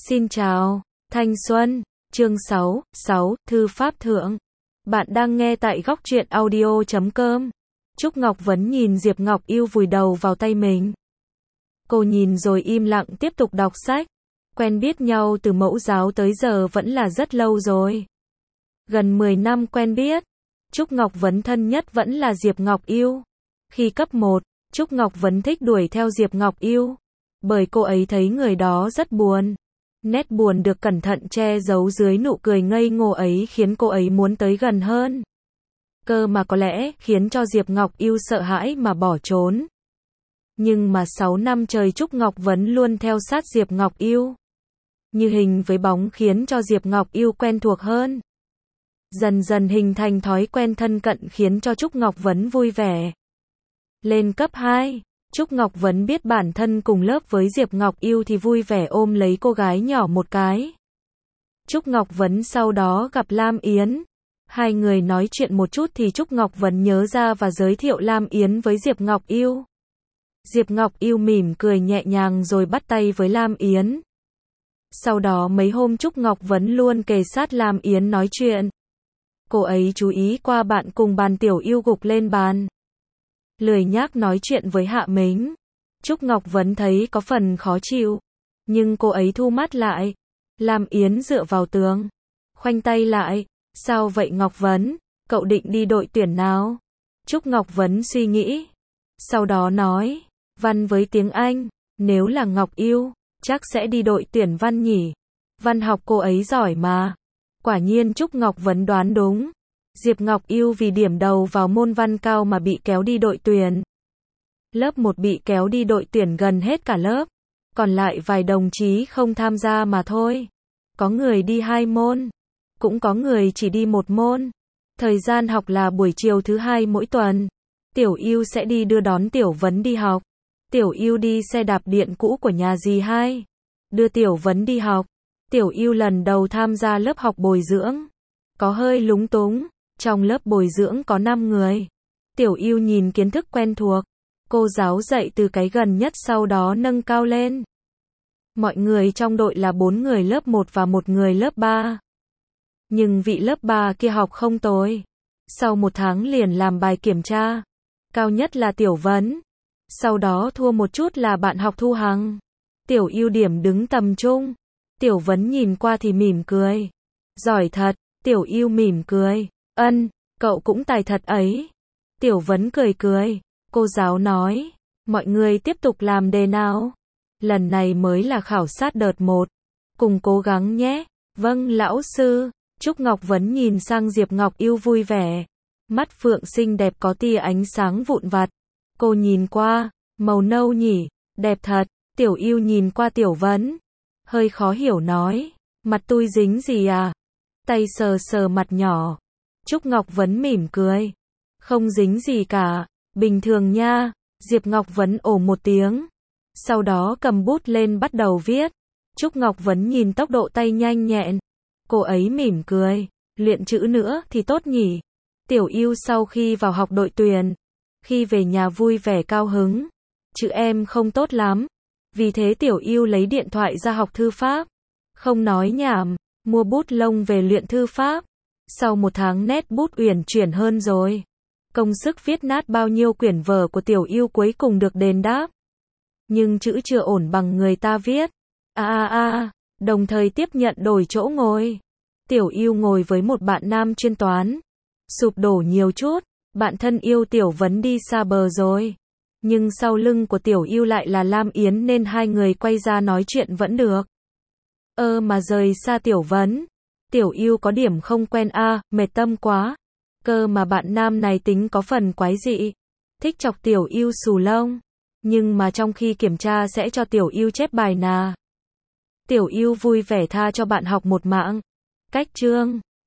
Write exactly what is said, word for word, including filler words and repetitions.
Xin chào, thanh xuân, chương sáu, sáu, thư pháp thượng. Bạn đang nghe tại góc truyện audio chấm com. Trúc Ngọc Vấn nhìn Diệp Ngọc Yêu vùi đầu vào tay mình. Cô nhìn rồi im lặng tiếp tục đọc sách. Quen biết nhau từ mẫu giáo tới giờ vẫn là rất lâu rồi. Gần mười năm quen biết. Trúc Ngọc Vấn thân nhất vẫn là Diệp Ngọc Yêu. Khi cấp một, Trúc Ngọc Vấn thích đuổi theo Diệp Ngọc Yêu. Bởi cô ấy thấy người đó rất buồn. Nét buồn được cẩn thận che giấu dưới nụ cười ngây ngô ấy khiến cô ấy muốn tới gần hơn. Cơ mà có lẽ khiến cho Diệp Ngọc Yêu sợ hãi mà bỏ trốn. Nhưng mà sáu năm trời Trúc Ngọc Vấn luôn theo sát Diệp Ngọc Yêu. Như hình với bóng khiến cho Diệp Ngọc Yêu quen thuộc hơn. Dần dần hình thành thói quen thân cận khiến cho Trúc Ngọc Vấn vui vẻ. Lên cấp hai, Trúc Ngọc Vấn biết bản thân cùng lớp với Diệp Ngọc Yêu thì vui vẻ ôm lấy cô gái nhỏ một cái. Trúc Ngọc Vấn sau đó gặp Lam Yến. Hai người nói chuyện một chút thì Trúc Ngọc Vấn nhớ ra và giới thiệu Lam Yến với Diệp Ngọc Yêu. Diệp Ngọc Yêu mỉm cười nhẹ nhàng rồi bắt tay với Lam Yến. Sau đó mấy hôm Trúc Ngọc Vấn luôn kề sát Lam Yến nói chuyện. Cô ấy chú ý qua bạn cùng bàn Tiểu Yêu gục lên bàn. Lười nhác nói chuyện với Hạ Mính. Trúc Ngọc Vấn thấy có phần khó chịu. Nhưng cô ấy thu mắt lại. Lam Yến dựa vào tường. Khoanh tay lại. Sao vậy Ngọc Vấn? Cậu định đi đội tuyển nào? Trúc Ngọc Vấn suy nghĩ. Sau đó nói. Văn với tiếng Anh. Nếu là Ngọc Yêu, chắc sẽ đi đội tuyển văn nhỉ. Văn học cô ấy giỏi mà. Quả nhiên Trúc Ngọc Vấn đoán đúng. Diệp Ngọc Yêu vì điểm đầu vào môn văn cao mà bị kéo đi đội tuyển. Lớp một bị kéo đi đội tuyển gần hết cả lớp. Còn lại vài đồng chí không tham gia mà thôi. Có người đi hai môn. Cũng có người chỉ đi một môn. Thời gian học là buổi chiều thứ hai mỗi tuần. Tiểu Yêu sẽ đi đưa đón Tiểu Vấn đi học. Tiểu Yêu đi xe đạp điện cũ của nhà dì hai. Đưa Tiểu Vấn đi học. Tiểu Yêu lần đầu tham gia lớp học bồi dưỡng. Có hơi lúng túng. Trong lớp bồi dưỡng có năm người. Tiểu Yêu nhìn kiến thức quen thuộc. Cô giáo dạy từ cái gần nhất sau đó nâng cao lên. Mọi người trong đội là bốn người lớp một và một người lớp ba. Nhưng vị lớp ba kia học không tồi. Sau một tháng liền làm bài kiểm tra. Cao nhất là Tiểu Vấn. Sau đó thua một chút là bạn học Thu Hằng. Tiểu Yêu điểm đứng tầm trung. Tiểu Vấn nhìn qua thì mỉm cười. Giỏi thật. Tiểu Yêu mỉm cười. Ân, cậu cũng tài thật ấy. Tiểu Vấn cười cười. Cô giáo nói. Mọi người tiếp tục làm đề nào. Lần này mới là khảo sát đợt một. Cùng cố gắng nhé. Vâng lão sư. Trúc Ngọc Vấn nhìn sang Diệp Ngọc Yêu vui vẻ. Mắt phượng xinh đẹp có tia ánh sáng vụn vặt. Cô nhìn qua. Màu nâu nhỉ. Đẹp thật. Tiểu Yêu nhìn qua Tiểu Vấn. Hơi khó hiểu nói. Mặt tui dính gì à? Tay sờ sờ mặt nhỏ. Trúc Ngọc Vấn mỉm cười. Không dính gì cả. Bình thường nha. Diệp Ngọc Vấn ồ một tiếng. Sau đó cầm bút lên bắt đầu viết. Trúc Ngọc Vấn nhìn tốc độ tay nhanh nhẹn. Cô ấy mỉm cười. Luyện chữ nữa thì tốt nhỉ. Tiểu Yêu sau khi vào học đội tuyển. Khi về nhà vui vẻ cao hứng. Chữ em không tốt lắm. Vì thế Tiểu Yêu lấy điện thoại ra học thư pháp. Không nói nhảm. Mua bút lông về luyện thư pháp. Sau một tháng nét bút uyển chuyển hơn rồi. Công sức viết nát bao nhiêu quyển vở của Tiểu Yêu cuối cùng được đền đáp. Nhưng chữ chưa ổn bằng người ta viết. A a a, đồng thời tiếp nhận đổi chỗ ngồi. Tiểu Yêu ngồi với một bạn nam chuyên toán. Sụp đổ nhiều chút, bạn thân yêu Tiểu Vấn đi xa bờ rồi. Nhưng sau lưng của Tiểu Yêu lại là Lam Yến nên hai người quay ra nói chuyện vẫn được. Ơ mà rời xa Tiểu Vấn. Tiểu Yêu có điểm không quen a, à, mệt tâm quá. Cơ mà bạn nam này tính có phần quái dị. Thích chọc Tiểu Yêu xù lông. Nhưng mà trong khi kiểm tra sẽ cho Tiểu Yêu chép bài nà. Tiểu Yêu vui vẻ tha cho bạn học một mạng. Cách chương.